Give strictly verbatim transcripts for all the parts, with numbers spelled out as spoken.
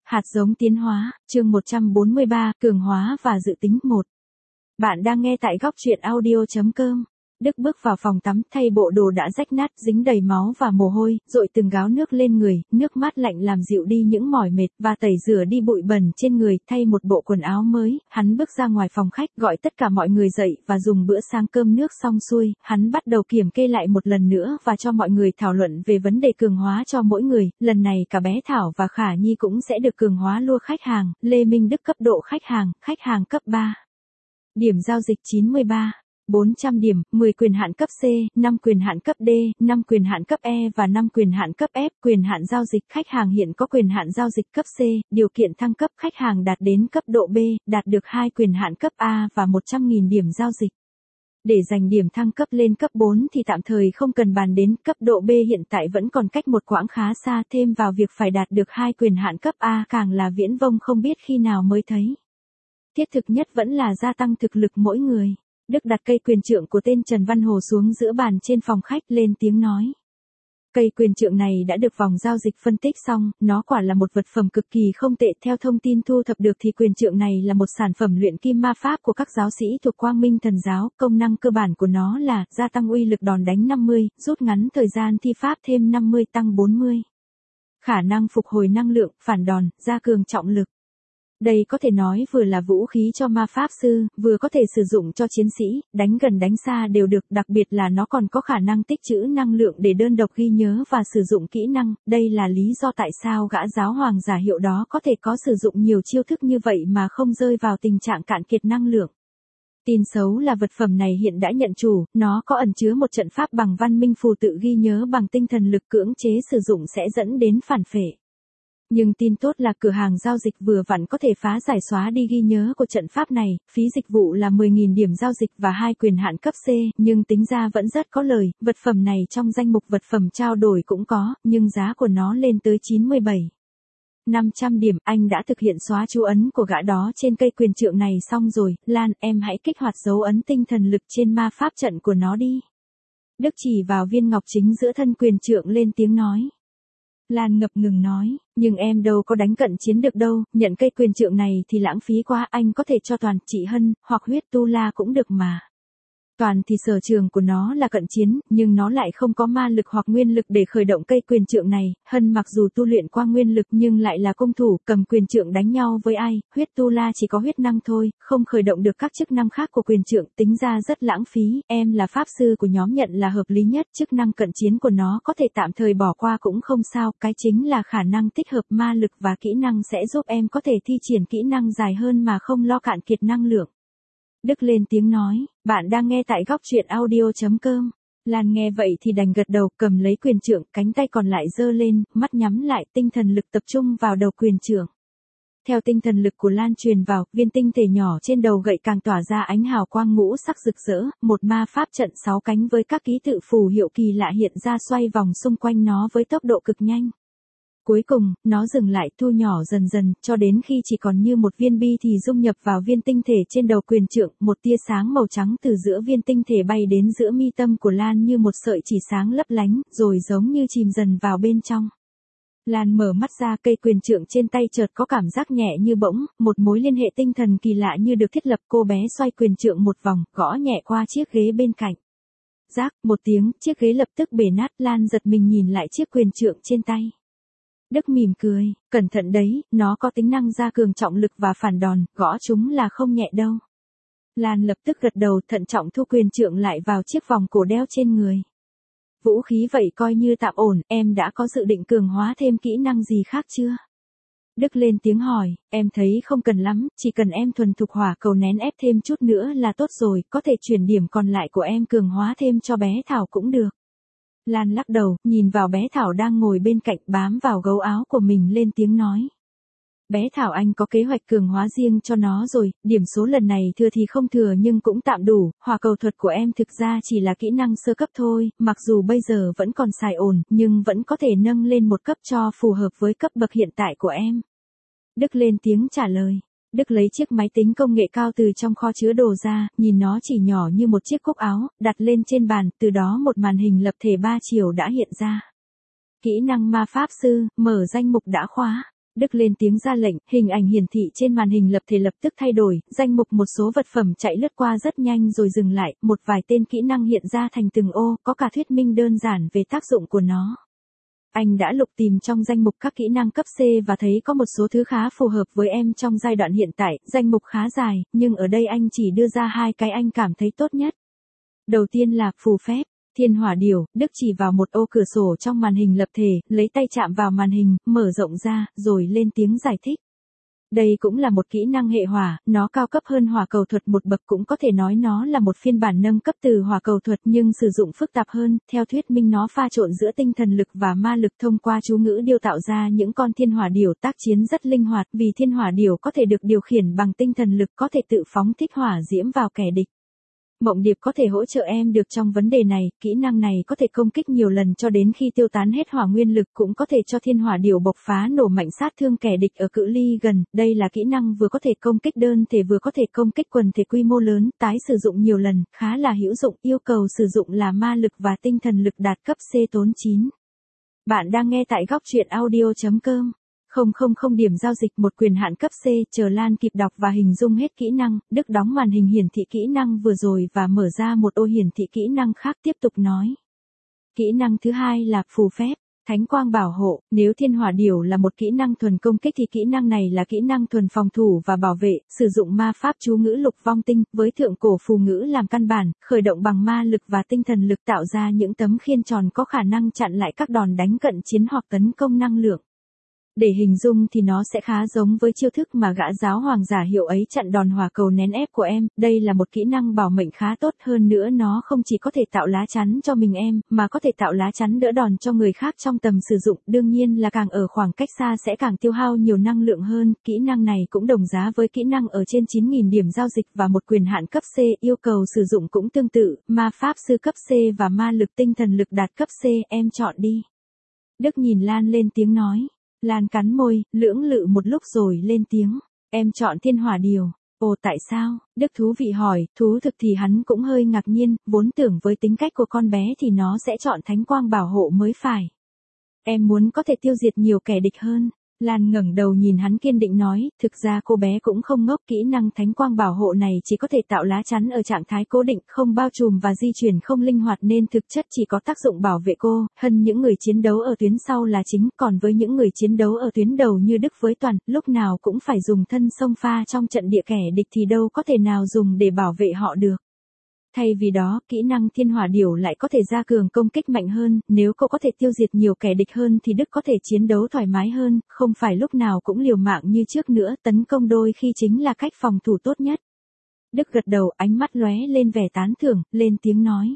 Hạt giống tiến hóa, chương một trăm bốn mươi ba, cường hóa và dự tính một. Bạn đang nghe tại góc truyện audio chấm com. Đức bước vào phòng tắm, thay bộ đồ đã rách nát, dính đầy máu và mồ hôi, dội từng gáo nước lên người, nước mát lạnh làm dịu đi những mỏi mệt và tẩy rửa đi bụi bẩn trên người, thay một bộ quần áo mới, hắn bước ra ngoài phòng khách, gọi tất cả mọi người dậy và dùng bữa sáng cơm nước xong xuôi, hắn bắt đầu kiểm kê lại một lần nữa và cho mọi người thảo luận về vấn đề cường hóa cho mỗi người, lần này cả bé Thảo và Khả Nhi cũng sẽ được cường hóa lua khách hàng, Lê Minh Đức cấp độ khách hàng, khách hàng cấp ba. Điểm giao dịch chín mươi ba. bốn trăm điểm, mười quyền hạn cấp C, năm quyền hạn cấp D, năm quyền hạn cấp E và năm quyền hạn cấp F. Quyền hạn giao dịch khách hàng hiện có quyền hạn giao dịch cấp C, điều kiện thăng cấp khách hàng đạt đến cấp độ B, đạt được hai quyền hạn cấp A và một trăm nghìn điểm giao dịch. Để giành điểm thăng cấp lên cấp bốn thì tạm thời không cần bàn đến, cấp độ B hiện tại vẫn còn cách một quãng khá xa, thêm vào việc phải đạt được hai quyền hạn cấp A càng là viễn vông không biết khi nào mới thấy. Thiết thực nhất vẫn là gia tăng thực lực mỗi người. Đức đặt cây quyền trượng của tên Trần Văn Hồ xuống giữa bàn trên phòng khách, lên tiếng nói. Cây quyền trượng này đã được phòng giao dịch phân tích xong, nó quả là một vật phẩm cực kỳ không tệ. Theo thông tin thu thập được thì quyền trượng này là một sản phẩm luyện kim ma pháp của các giáo sĩ thuộc Quang Minh Thần giáo. Công năng cơ bản của nó là gia tăng uy lực đòn đánh năm mươi, rút ngắn thời gian thi pháp thêm năm mươi tăng bốn mươi. Khả năng phục hồi năng lượng, phản đòn, gia cường trọng lực. Đây có thể nói vừa là vũ khí cho ma pháp sư, vừa có thể sử dụng cho chiến sĩ, đánh gần đánh xa đều được, đặc biệt là nó còn có khả năng tích trữ năng lượng để đơn độc ghi nhớ và sử dụng kỹ năng, đây là lý do tại sao gã giáo hoàng giả hiệu đó có thể có sử dụng nhiều chiêu thức như vậy mà không rơi vào tình trạng cạn kiệt năng lượng. Tin xấu là vật phẩm này hiện đã nhận chủ, nó có ẩn chứa một trận pháp bằng văn minh phù tự ghi nhớ bằng tinh thần lực, cưỡng chế sử dụng sẽ dẫn đến phản phệ. Nhưng tin tốt là cửa hàng giao dịch vừa vặn có thể phá giải xóa đi ghi nhớ của trận pháp này, phí dịch vụ là mười nghìn điểm giao dịch và hai quyền hạn cấp C, nhưng tính ra vẫn rất có lời, vật phẩm này trong danh mục vật phẩm trao đổi cũng có, nhưng giá của nó lên tới chín mươi bảy nghìn năm trăm điểm. Anh đã thực hiện xóa chú ấn của gã đó trên cây quyền trượng này xong rồi, Lan, em hãy kích hoạt dấu ấn tinh thần lực trên ma pháp trận của nó đi. Đức chỉ vào viên ngọc chính giữa thân quyền trượng lên tiếng nói. Lan ngập ngừng nói, nhưng em đâu có đánh cận chiến được đâu, nhận cây quyền trượng này thì lãng phí quá, anh có thể cho Toàn, chị Hân, hoặc huyết tu la cũng được mà. Toàn thì sở trường của nó là cận chiến, nhưng nó lại không có ma lực hoặc nguyên lực để khởi động cây quyền trượng này. Hân mặc dù tu luyện qua nguyên lực nhưng lại là công thủ, cầm quyền trượng đánh nhau với ai, huyết tu la chỉ có huyết năng thôi, không khởi động được các chức năng khác của quyền trượng, tính ra rất lãng phí. Em là pháp sư của nhóm nhận là hợp lý nhất, chức năng cận chiến của nó có thể tạm thời bỏ qua cũng không sao, cái chính là khả năng tích hợp ma lực và kỹ năng sẽ giúp em có thể thi triển kỹ năng dài hơn mà không lo cạn kiệt năng lượng. Đức lên tiếng nói, bạn đang nghe tại góc truyện audio chấm com. Lan nghe vậy thì đành gật đầu, cầm lấy quyền trượng, cánh tay còn lại giơ lên, mắt nhắm lại, tinh thần lực tập trung vào đầu quyền trượng. Theo tinh thần lực của Lan truyền vào, viên tinh thể nhỏ trên đầu gậy càng tỏa ra ánh hào quang ngũ sắc rực rỡ, một ma pháp trận sáu cánh với các ký tự phù hiệu kỳ lạ hiện ra xoay vòng xung quanh nó với tốc độ cực nhanh. Cuối cùng, nó dừng lại, thu nhỏ dần dần, cho đến khi chỉ còn như một viên bi thì dung nhập vào viên tinh thể trên đầu quyền trượng, một tia sáng màu trắng từ giữa viên tinh thể bay đến giữa mi tâm của Lan như một sợi chỉ sáng lấp lánh, rồi giống như chìm dần vào bên trong. Lan mở mắt ra, cây quyền trượng trên tay chợt có cảm giác nhẹ như bỗng, một mối liên hệ tinh thần kỳ lạ như được thiết lập. Cô bé xoay quyền trượng một vòng, gõ nhẹ qua chiếc ghế bên cạnh. Rác, một tiếng, chiếc ghế lập tức bể nát. Lan giật mình nhìn lại chiếc quyền trượng trên tay. Đức mỉm cười, cẩn thận đấy, nó có tính năng gia cường trọng lực và phản đòn, gõ chúng là không nhẹ đâu. Lan lập tức gật đầu, thận trọng thu quyền trượng lại vào chiếc vòng cổ đeo trên người. Vũ khí vậy coi như tạm ổn, em đã có dự định cường hóa thêm kỹ năng gì khác chưa? Đức lên tiếng hỏi, em thấy không cần lắm, chỉ cần em thuần thục hỏa cầu nén ép thêm chút nữa là tốt rồi, có thể chuyển điểm còn lại của em cường hóa thêm cho bé Thảo cũng được. Lan lắc đầu, nhìn vào bé Thảo đang ngồi bên cạnh, bám vào gấu áo của mình lên tiếng nói. Bé Thảo, anh có kế hoạch cường hóa riêng cho nó rồi, điểm số lần này thừa thì không thừa nhưng cũng tạm đủ, hỏa cầu thuật của em thực ra chỉ là kỹ năng sơ cấp thôi, mặc dù bây giờ vẫn còn xài ổn, nhưng vẫn có thể nâng lên một cấp cho phù hợp với cấp bậc hiện tại của em. Đức lên tiếng trả lời. Đức lấy chiếc máy tính công nghệ cao từ trong kho chứa đồ ra, nhìn nó chỉ nhỏ như một chiếc cúc áo, đặt lên trên bàn, từ đó một màn hình lập thể ba chiều đã hiện ra. Kỹ năng ma pháp sư, mở danh mục đã khóa. Đức lên tiếng ra lệnh, hình ảnh hiển thị trên màn hình lập thể lập tức thay đổi, danh mục một số vật phẩm chạy lướt qua rất nhanh rồi dừng lại, một vài tên kỹ năng hiện ra thành từng ô, có cả thuyết minh đơn giản về tác dụng của nó. Anh đã lục tìm trong danh mục các kỹ năng cấp C và thấy có một số thứ khá phù hợp với em trong giai đoạn hiện tại, danh mục khá dài, nhưng ở đây anh chỉ đưa ra hai cái anh cảm thấy tốt nhất. Đầu tiên là phù phép. Thiên hỏa điểu, Đức chỉ vào một ô cửa sổ trong màn hình lập thể, lấy tay chạm vào màn hình, mở rộng ra, rồi lên tiếng giải thích. Đây cũng là một kỹ năng hệ hỏa, nó cao cấp hơn hỏa cầu thuật một bậc, cũng có thể nói nó là một phiên bản nâng cấp từ hỏa cầu thuật nhưng sử dụng phức tạp hơn, theo thuyết minh nó pha trộn giữa tinh thần lực và ma lực thông qua chú ngữ điêu tạo ra những con thiên hỏa điểu tác chiến rất linh hoạt, vì thiên hỏa điểu có thể được điều khiển bằng tinh thần lực, có thể tự phóng thích hỏa diễm vào kẻ địch. Mộng Điệp có thể hỗ trợ em được trong vấn đề này, kỹ năng này có thể công kích nhiều lần cho đến khi tiêu tán hết hỏa nguyên lực, cũng có thể cho thiên hỏa điểu bộc phá nổ mạnh sát thương kẻ địch ở cự ly gần, đây là kỹ năng vừa có thể công kích đơn thể vừa có thể công kích quần thể quy mô lớn, tái sử dụng nhiều lần, khá là hữu dụng, yêu cầu sử dụng là ma lực và tinh thần lực đạt cấp C tốn chín. Bạn đang nghe tại góc truyện audio chấm com. Không không không điểm giao dịch một quyền hạn cấp C, chờ Lan kịp đọc và hình dung hết kỹ năng, Đức đóng màn hình hiển thị kỹ năng vừa rồi và mở ra một ô hiển thị kỹ năng khác tiếp tục nói. Kỹ năng thứ hai là phù phép, thánh quang bảo hộ, nếu thiên hỏa điểu là một kỹ năng thuần công kích thì kỹ năng này là kỹ năng thuần phòng thủ và bảo vệ, sử dụng ma pháp chú ngữ lục vong tinh, với thượng cổ phù ngữ làm căn bản, khởi động bằng ma lực và tinh thần lực tạo ra những tấm khiên tròn có khả năng chặn lại các đòn đánh cận chiến hoặc tấn công năng lượng. Để hình dung thì nó sẽ khá giống với chiêu thức mà gã giáo hoàng giả hiệu ấy chặn đòn hỏa cầu nén ép của em, đây là một kỹ năng bảo mệnh khá tốt, hơn nữa nó không chỉ có thể tạo lá chắn cho mình em, mà có thể tạo lá chắn đỡ đòn cho người khác trong tầm sử dụng, đương nhiên là càng ở khoảng cách xa sẽ càng tiêu hao nhiều năng lượng hơn, kỹ năng này cũng đồng giá với kỹ năng ở trên chín nghìn điểm giao dịch và một quyền hạn cấp C, yêu cầu sử dụng cũng tương tự, ma pháp sư cấp C và ma lực tinh thần lực đạt cấp C, em chọn đi. Đức nhìn Lan lên tiếng nói. Lan cắn môi, lưỡng lự một lúc rồi lên tiếng. Em chọn thiên hỏa điểu. Ồ tại sao? Đức thú vị hỏi, thú thực thì hắn cũng hơi ngạc nhiên, vốn tưởng với tính cách của con bé thì nó sẽ chọn thánh quang bảo hộ mới phải. Em muốn có thể tiêu diệt nhiều kẻ địch hơn. Lan ngẩng đầu nhìn hắn kiên định nói, thực ra cô bé cũng không ngốc, kỹ năng thánh quang bảo hộ này chỉ có thể tạo lá chắn ở trạng thái cố định, không bao trùm và di chuyển không linh hoạt nên thực chất chỉ có tác dụng bảo vệ cô, hơn những người chiến đấu ở tuyến sau là chính, còn với những người chiến đấu ở tuyến đầu như Đức với Toàn, lúc nào cũng phải dùng thân xông pha trong trận địa kẻ địch thì đâu có thể nào dùng để bảo vệ họ được. Thay vì đó, kỹ năng thiên hỏa điểu lại có thể gia cường công kích mạnh hơn, nếu cô có thể tiêu diệt nhiều kẻ địch hơn thì Đức có thể chiến đấu thoải mái hơn, không phải lúc nào cũng liều mạng như trước nữa, tấn công đôi khi chính là cách phòng thủ tốt nhất. Đức gật đầu, ánh mắt lóe lên vẻ tán thưởng, lên tiếng nói.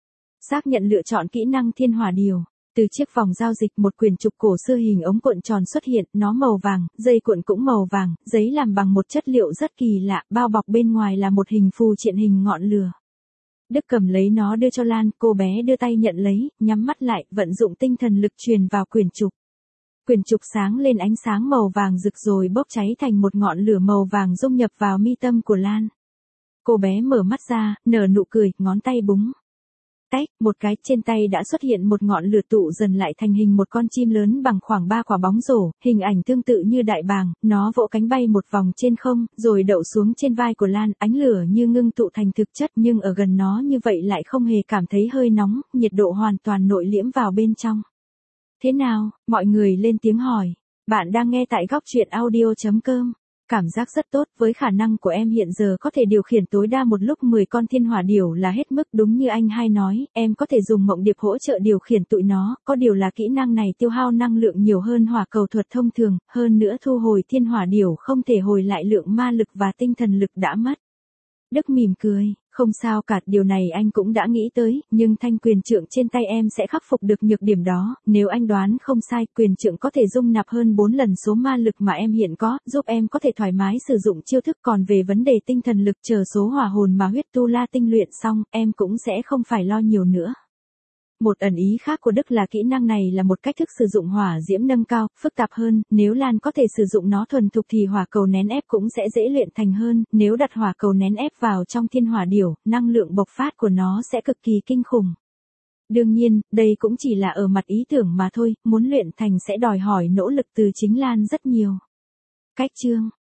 Xác nhận lựa chọn kỹ năng thiên hỏa điểu. Từ chiếc vòng giao dịch một quyển trục cổ xưa hình ống cuộn tròn xuất hiện, nó màu vàng, dây cuộn cũng màu vàng, giấy làm bằng một chất liệu rất kỳ lạ, bao bọc bên ngoài là một hình phù triện hình ngọn lửa. Đức cầm lấy nó đưa cho Lan, cô bé đưa tay nhận lấy, nhắm mắt lại, vận dụng tinh thần lực truyền vào quyển trục. Quyển trục sáng lên ánh sáng màu vàng rực rồi bốc cháy thành một ngọn lửa màu vàng dung nhập vào mi tâm của Lan. Cô bé mở mắt ra, nở nụ cười, ngón tay búng. Tách, một cái, trên tay đã xuất hiện một ngọn lửa tụ dần lại thành hình một con chim lớn bằng khoảng ba quả bóng rổ, hình ảnh tương tự như đại bàng, nó vỗ cánh bay một vòng trên không, rồi đậu xuống trên vai của Lan, ánh lửa như ngưng tụ thành thực chất nhưng ở gần nó như vậy lại không hề cảm thấy hơi nóng, nhiệt độ hoàn toàn nội liễm vào bên trong. Thế nào? Mọi người lên tiếng hỏi. Bạn đang nghe tại góc truyện audio chấm com. Cảm giác rất tốt, với khả năng của em hiện giờ có thể điều khiển tối đa một lúc mười con thiên hỏa điểu là hết mức, đúng như anh hai nói, em có thể dùng mộng điệp hỗ trợ điều khiển tụi nó, có điều là kỹ năng này tiêu hao năng lượng nhiều hơn hỏa cầu thuật thông thường, hơn nữa thu hồi thiên hỏa điểu không thể hồi lại lượng ma lực và tinh thần lực đã mất. Đức mỉm cười, không sao cả, điều này anh cũng đã nghĩ tới, nhưng thanh quyền trượng trên tay em sẽ khắc phục được nhược điểm đó, nếu anh đoán không sai, quyền trượng có thể dung nạp hơn bốn lần số ma lực mà em hiện có, giúp em có thể thoải mái sử dụng chiêu thức, còn về vấn đề tinh thần lực chờ số hỏa hồn mà huyết tu la tinh luyện xong, em cũng sẽ không phải lo nhiều nữa. Một ẩn ý khác của Đức là kỹ năng này là một cách thức sử dụng hỏa diễm nâng cao, phức tạp hơn, nếu Lan có thể sử dụng nó thuần thục thì hỏa cầu nén ép cũng sẽ dễ luyện thành hơn, nếu đặt hỏa cầu nén ép vào trong thiên hỏa điểu, năng lượng bộc phát của nó sẽ cực kỳ kinh khủng. Đương nhiên, đây cũng chỉ là ở mặt ý tưởng mà thôi, muốn luyện thành sẽ đòi hỏi nỗ lực từ chính Lan rất nhiều. Cách chương